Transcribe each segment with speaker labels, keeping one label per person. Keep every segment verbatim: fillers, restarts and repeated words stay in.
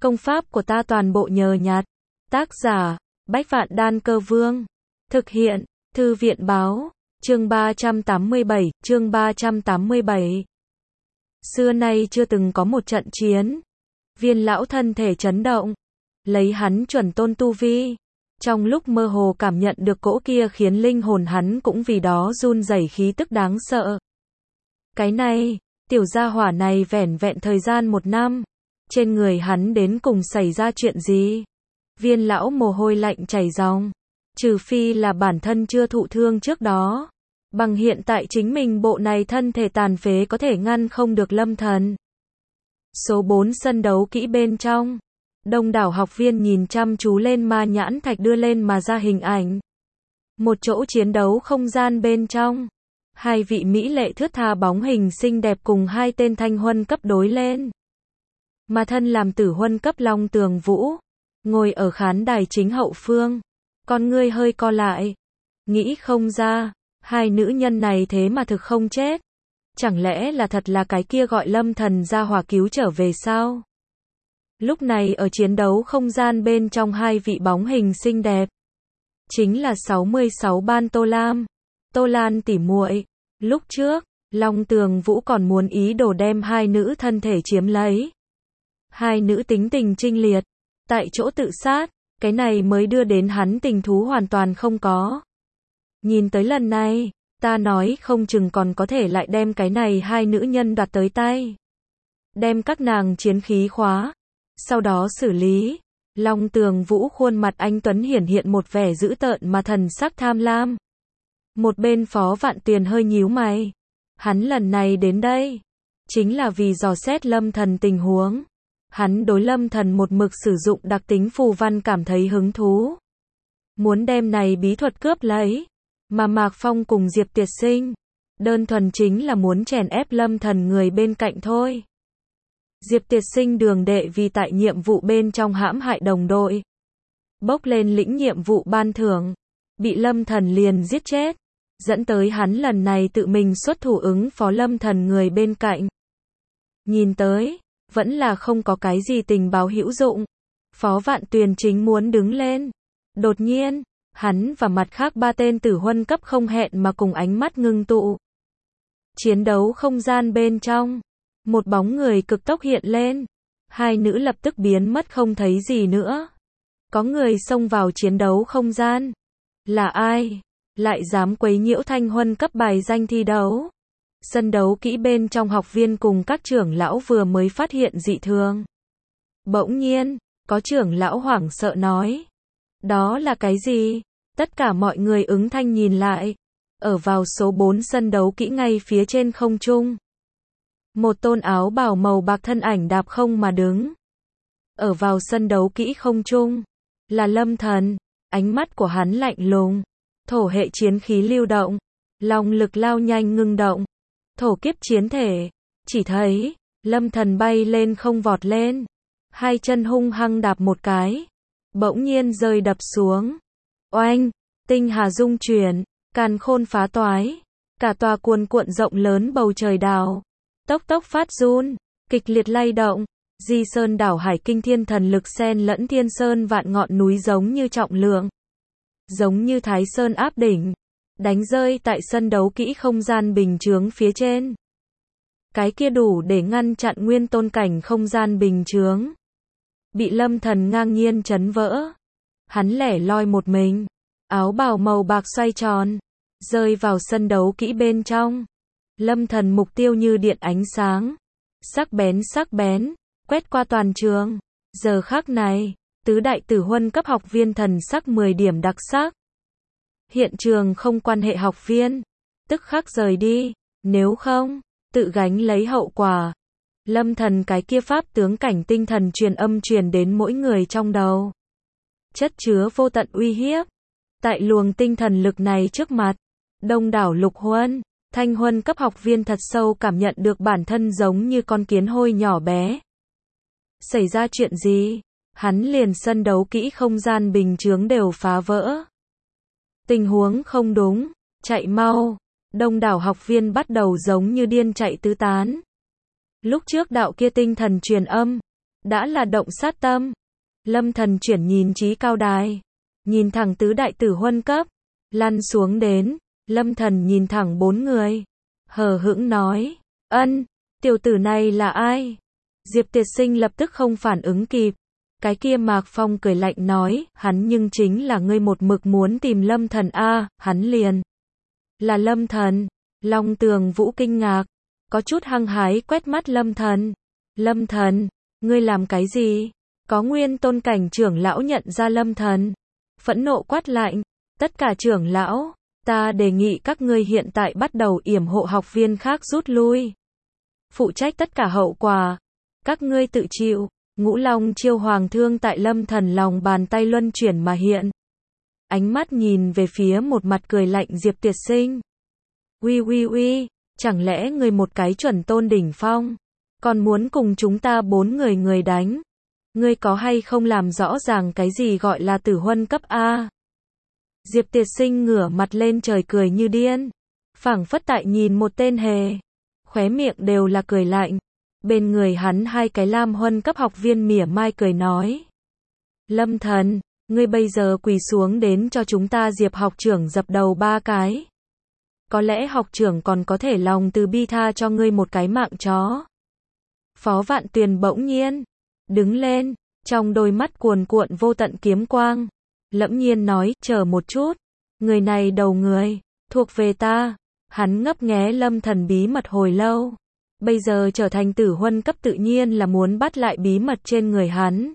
Speaker 1: Công pháp của ta toàn bộ nhờ nhặt. Tác giả, Bách Vạn Đan Cơ Vương. Thực hiện, Thư viện Báo. Chương ba trăm tám mươi bảy, chương ba trăm tám mươi bảy. Xưa nay chưa từng có một trận chiến. Viên lão thân thể chấn động. Lấy hắn chuẩn tôn tu vi. Trong lúc mơ hồ cảm nhận được cỗ kia khiến linh hồn hắn cũng vì đó run rẩy khí tức đáng sợ. Cái này, tiểu gia hỏa này vẻn vẹn thời gian một năm. Trên người hắn đến cùng xảy ra chuyện gì? Viên lão mồ hôi lạnh chảy ròng. Trừ phi là bản thân chưa thụ thương trước đó. Bằng hiện tại chính mình bộ này thân thể tàn phế có thể ngăn không được lâm thần. Số bốn sân đấu kỹ bên trong. Đông đảo học viên nhìn chăm chú lên ma nhãn thạch đưa lên mà ra hình ảnh. Một chỗ chiến đấu không gian bên trong. Hai vị mỹ lệ thướt tha bóng hình xinh đẹp cùng hai tên thanh huân cấp đối lên. Mà thân làm tử huân cấp Long Tường Vũ. Ngồi ở khán đài chính hậu phương. Con ngươi hơi co lại. Nghĩ không ra. Hai nữ nhân này thế mà thực không chết. Chẳng lẽ là thật là cái kia gọi lâm thần ra hỏa cứu trở về sao? Lúc này ở chiến đấu không gian bên trong hai vị bóng hình xinh đẹp. Chính là sáu mươi sáu ban Tô Lam. Tô Lan tỉ muội. Lúc trước, Long Tường Vũ còn muốn ý đồ đem hai nữ thân thể chiếm lấy. Hai nữ tính tình trinh liệt. Tại chỗ tự sát. Cái này mới đưa đến hắn tình thú hoàn toàn không có. Nhìn tới lần này, ta nói không chừng còn có thể lại đem cái này hai nữ nhân đoạt tới tay. Đem các nàng chiến khí khóa. Sau đó xử lý. Long Tường Vũ khuôn mặt anh tuấn hiển hiện một vẻ dữ tợn mà thần sắc tham lam. Một bên Phó Vạn Tuyền hơi nhíu mày. Hắn lần này đến đây. Chính là vì dò xét lâm thần tình huống. Hắn đối lâm thần một mực sử dụng đặc tính phù văn cảm thấy hứng thú. Muốn đem này bí thuật cướp lấy. Mà Mạc Phong cùng Diệp Tiệt Sinh. Đơn thuần chính là muốn chèn ép lâm thần người bên cạnh thôi. Diệp Tiệt Sinh đường đệ vì tại nhiệm vụ bên trong hãm hại đồng đội. Bốc lên lĩnh nhiệm vụ ban thưởng. Bị lâm thần liền giết chết. Dẫn tới hắn lần này tự mình xuất thủ ứng phó lâm thần người bên cạnh. Nhìn tới, vẫn là không có cái gì tình báo hữu dụng. Phó Vạn Tuyền chính muốn đứng lên. Đột nhiên, hắn và mặt khác ba tên tử huân cấp không hẹn mà cùng ánh mắt ngưng tụ. Chiến đấu không gian bên trong. Một bóng người cực tốc hiện lên. Hai nữ lập tức biến mất không thấy gì nữa. Có người xông vào chiến đấu không gian. Là ai? Lại dám quấy nhiễu thanh huân cấp bài danh thi đấu. Sân đấu kỹ bên trong học viên cùng các trưởng lão vừa mới phát hiện dị thường. Bỗng nhiên, có trưởng lão hoảng sợ nói. Đó là cái gì? Tất cả mọi người ứng thanh nhìn lại. Ở vào số bốn sân đấu kỹ ngay phía trên không trung. Một tôn áo bào màu bạc thân ảnh đạp không mà đứng. Ở vào sân đấu kỹ không trung. Là lâm thần. Ánh mắt của hắn lạnh lùng. Thổ hệ chiến khí lưu động. Long lực lao nhanh ngưng động. Thổ kiếp chiến thể. Chỉ thấy, lâm thần bay lên không vọt lên. Hai chân hung hăng đạp một cái. Bỗng nhiên rơi đập xuống. Oanh, tinh hà dung chuyển. Càn khôn phá toái. Cả tòa cuồn cuộn rộng lớn bầu trời đảo. Tốc tốc phát run. Kịch liệt lay động. Di sơn đảo hải kinh thiên thần lực xen lẫn thiên sơn vạn ngọn núi giống như trọng lượng. Giống như Thái Sơn áp đỉnh. Đánh rơi tại sân đấu kỹ không gian bình chướng phía trên. Cái kia đủ để ngăn chặn nguyên tôn cảnh không gian bình chướng. Bị lâm thần ngang nhiên chấn vỡ. Hắn lẻ loi một mình. Áo bào màu bạc xoay tròn. Rơi vào sân đấu kỹ bên trong. Lâm thần mục tiêu như điện ánh sáng. Sắc bén sắc bén. Quét qua toàn trường. Giờ khắc này. Tứ đại tử huân cấp học viên thần sắc mười điểm đặc sắc. Hiện trường không quan hệ học viên. Tức khắc rời đi. Nếu không, tự gánh lấy hậu quả. Lâm thần cái kia pháp tướng cảnh tinh thần truyền âm truyền đến mỗi người trong đầu. Chất chứa vô tận uy hiếp. Tại luồng tinh thần lực này trước mặt. Đông đảo lục huân, thanh huân cấp học viên thật sâu cảm nhận được bản thân giống như con kiến hôi nhỏ bé. Xảy ra chuyện gì? Hắn liền sân đấu kỹ không gian bình chướng đều phá vỡ. Tình huống không đúng, chạy mau. Đông đảo học viên bắt đầu giống như điên chạy tứ tán. Lúc trước đạo kia tinh thần truyền âm, đã là động sát tâm. Lâm Thần chuyển nhìn chí cao đài, nhìn thẳng tứ đại tử huân cấp, lăn xuống đến, Lâm Thần nhìn thẳng bốn người, hờ hững nói, ân, tiểu tử này là ai? Diệp Tiệt Sinh lập tức không phản ứng kịp. Cái kia Mạc Phong cười lạnh nói, hắn nhưng chính là ngươi một mực muốn tìm Lâm Thần a, hắn liền là Lâm Thần. Long Tường Vũ kinh ngạc, có chút hăng hái quét mắt Lâm Thần. Lâm Thần, ngươi làm cái gì? Có nguyên tôn cảnh trưởng lão nhận ra Lâm Thần, phẫn nộ quát lạnh, tất cả trưởng lão, ta đề nghị các ngươi hiện tại bắt đầu yểm hộ học viên khác rút lui. Phụ trách tất cả hậu quả, các ngươi tự chịu. Ngũ Long chiêu hoàng thương tại Lâm Thần lòng bàn tay luân chuyển mà hiện. Ánh mắt nhìn về phía một mặt cười lạnh Diệp Tiệt Sinh. Uy uy uy, chẳng lẽ ngươi một cái chuẩn tôn đỉnh phong, còn muốn cùng chúng ta bốn người người đánh? Ngươi có hay không làm rõ ràng cái gì gọi là tử huân cấp A? Diệp Tiệt Sinh ngửa mặt lên trời cười như điên, phảng phất tại nhìn một tên hề, khóe miệng đều là cười lạnh. Bên người hắn hai cái lam huân cấp học viên mỉa mai cười nói. Lâm Thần, ngươi bây giờ quỳ xuống đến cho chúng ta Diệp học trưởng dập đầu ba cái. Có lẽ học trưởng còn có thể lòng từ bi tha cho ngươi một cái mạng chó. Phó Vạn Tuyền bỗng nhiên đứng lên, trong đôi mắt cuồn cuộn vô tận kiếm quang, lẫm nhiên nói, chờ một chút, người này đầu người, thuộc về ta. Hắn ngấp nghé Lâm Thần bí mật hồi lâu. Bây giờ trở thành tử huân cấp tự nhiên là muốn bắt lại bí mật trên người hắn.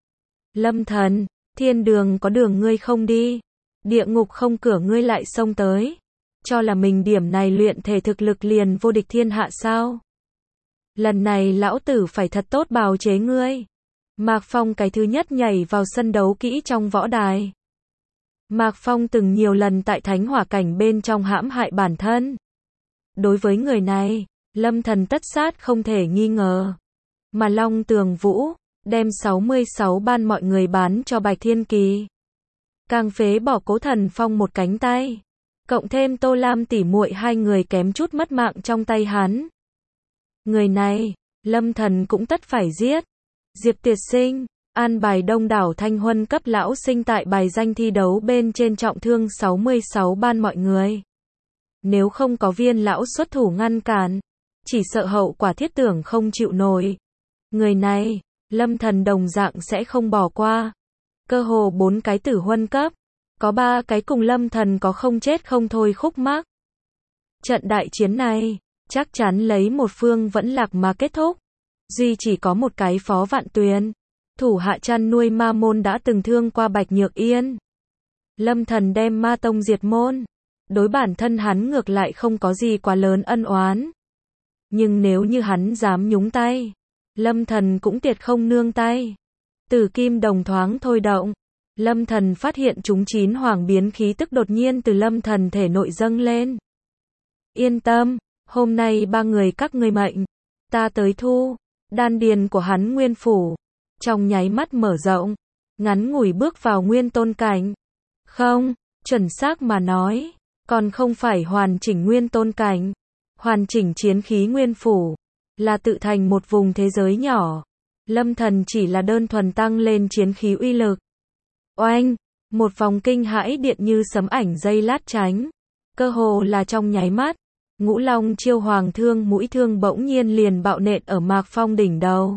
Speaker 1: Lâm Thần, thiên đường có đường ngươi không đi, địa ngục không cửa ngươi lại xông tới. Cho là mình điểm này luyện thể thực lực liền vô địch thiên hạ sao? Lần này lão tử phải thật tốt bào chế ngươi. Mạc Phong cái thứ nhất nhảy vào sân đấu kỹ trong võ đài. Mạc Phong từng nhiều lần tại thánh hỏa cảnh bên trong hãm hại bản thân. Đối với người này, Lâm Thần tất sát không thể nghi ngờ. Mà Long Tường Vũ đem sáu mươi sáu ban mọi người bán cho Bạch Thiên Kỳ, càng phế bỏ Cố Thần Phong một cánh tay, cộng thêm Tô Lam tỉ muội hai người kém chút mất mạng trong tay hắn. Người này, Lâm Thần cũng tất phải giết. Diệp Tiệt Sinh an bài đông đảo thanh huân cấp lão sinh tại bài danh thi đấu bên trên trọng thương sáu mươi sáu ban mọi người. Nếu không có viên lão xuất thủ ngăn cản, chỉ sợ hậu quả thiết tưởng không chịu nổi. Người này, Lâm Thần đồng dạng sẽ không bỏ qua. Cơ hồ bốn cái tử huân cấp, có ba cái cùng Lâm Thần có không chết không thôi khúc mắc. Trận đại chiến này, chắc chắn lấy một phương vẫn lạc mà kết thúc. Duy chỉ có một cái Phó Vạn Tuyền, thủ hạ chăn nuôi ma môn đã từng thương qua Bạch Nhược Yên. Lâm Thần đem ma tông diệt môn, đối bản thân hắn ngược lại không có gì quá lớn ân oán. Nhưng nếu như hắn dám nhúng tay, Lâm Thần cũng tuyệt không nương tay. Tử kim đồng thoáng thôi động, Lâm Thần phát hiện chúng chín hoàng biến khí tức đột nhiên từ Lâm Thần thể nội dâng lên. Yên tâm, hôm nay ba người các ngươi mệnh, ta tới thu. Đan điền của hắn nguyên phủ, trong nháy mắt mở rộng, ngắn ngủi bước vào nguyên tôn cảnh. Không, chuẩn xác mà nói, còn không phải hoàn chỉnh nguyên tôn cảnh. Hoàn chỉnh chiến khí nguyên phủ, là tự thành một vùng thế giới nhỏ. Lâm Thần chỉ là đơn thuần tăng lên chiến khí uy lực. Oanh, một vòng kinh hãi điện như sấm ảnh dây lát tránh. Cơ hồ là trong nháy mắt, Ngũ Long chiêu hoàng thương mũi thương bỗng nhiên liền bạo nện ở Mạc Phong đỉnh đầu.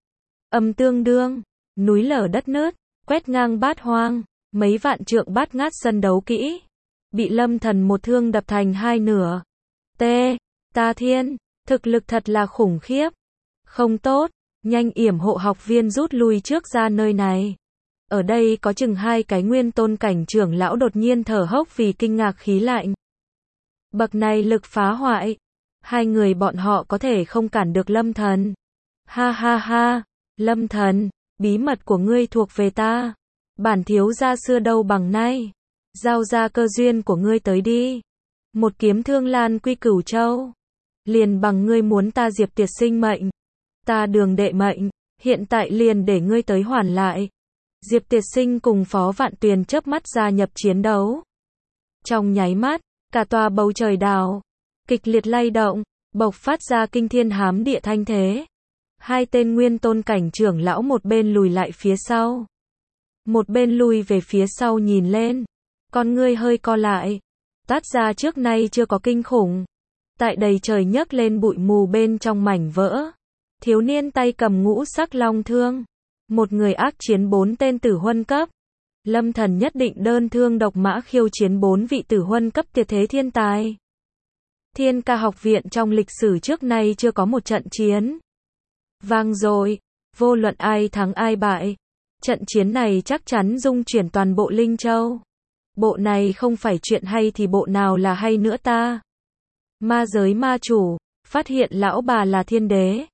Speaker 1: Âm tương đương, núi lở đất nứt, quét ngang bát hoang, mấy vạn trượng bát ngát sân đấu kỹ. Bị Lâm Thần một thương đập thành hai nửa. T. Ta thiên, thực lực thật là khủng khiếp. Không tốt, nhanh yểm hộ học viên rút lui trước ra nơi này. Ở đây có chừng hai cái nguyên tôn cảnh trưởng lão đột nhiên thở hốc vì kinh ngạc khí lạnh. Bậc này lực phá hoại, hai người bọn họ có thể không cản được Lâm Thần. Ha ha ha, Lâm Thần, bí mật của ngươi thuộc về ta. Bản thiếu gia xưa đâu bằng nay. Giao ra cơ duyên của ngươi tới đi. Một kiếm thương lan quy cửu châu. Liền bằng ngươi muốn ta Diệp Tiệt Sinh mệnh, ta Đường đệ mệnh, hiện tại liền để ngươi tới hoàn lại. Diệp Tiệt Sinh cùng Phó Vạn Tuyền chớp mắt gia nhập chiến đấu. Trong nháy mắt, cả tòa bầu trời đảo kịch liệt lay động, bộc phát ra kinh thiên hám địa thanh thế. Hai tên nguyên tôn cảnh trưởng lão một bên lùi lại phía sau, một bên lui về phía sau nhìn lên, con ngươi hơi co lại. Tát gia trước nay chưa có kinh khủng. Tại đầy trời nhấc lên bụi mù bên trong mảnh vỡ. Thiếu niên tay cầm ngũ sắc long thương. Một người ác chiến bốn tên tử huân cấp. Lâm Thần nhất định đơn thương độc mã khiêu chiến bốn vị tử huân cấp tuyệt thế thiên tài. Thiên Ca học viện trong lịch sử trước nay chưa có một trận chiến vang dội, vô luận ai thắng ai bại. Trận chiến này chắc chắn dung chuyển toàn bộ Linh Châu. Bộ này không phải chuyện hay thì bộ nào là hay nữa ta? Ma giới ma chủ, phát hiện lão bà là thiên đế.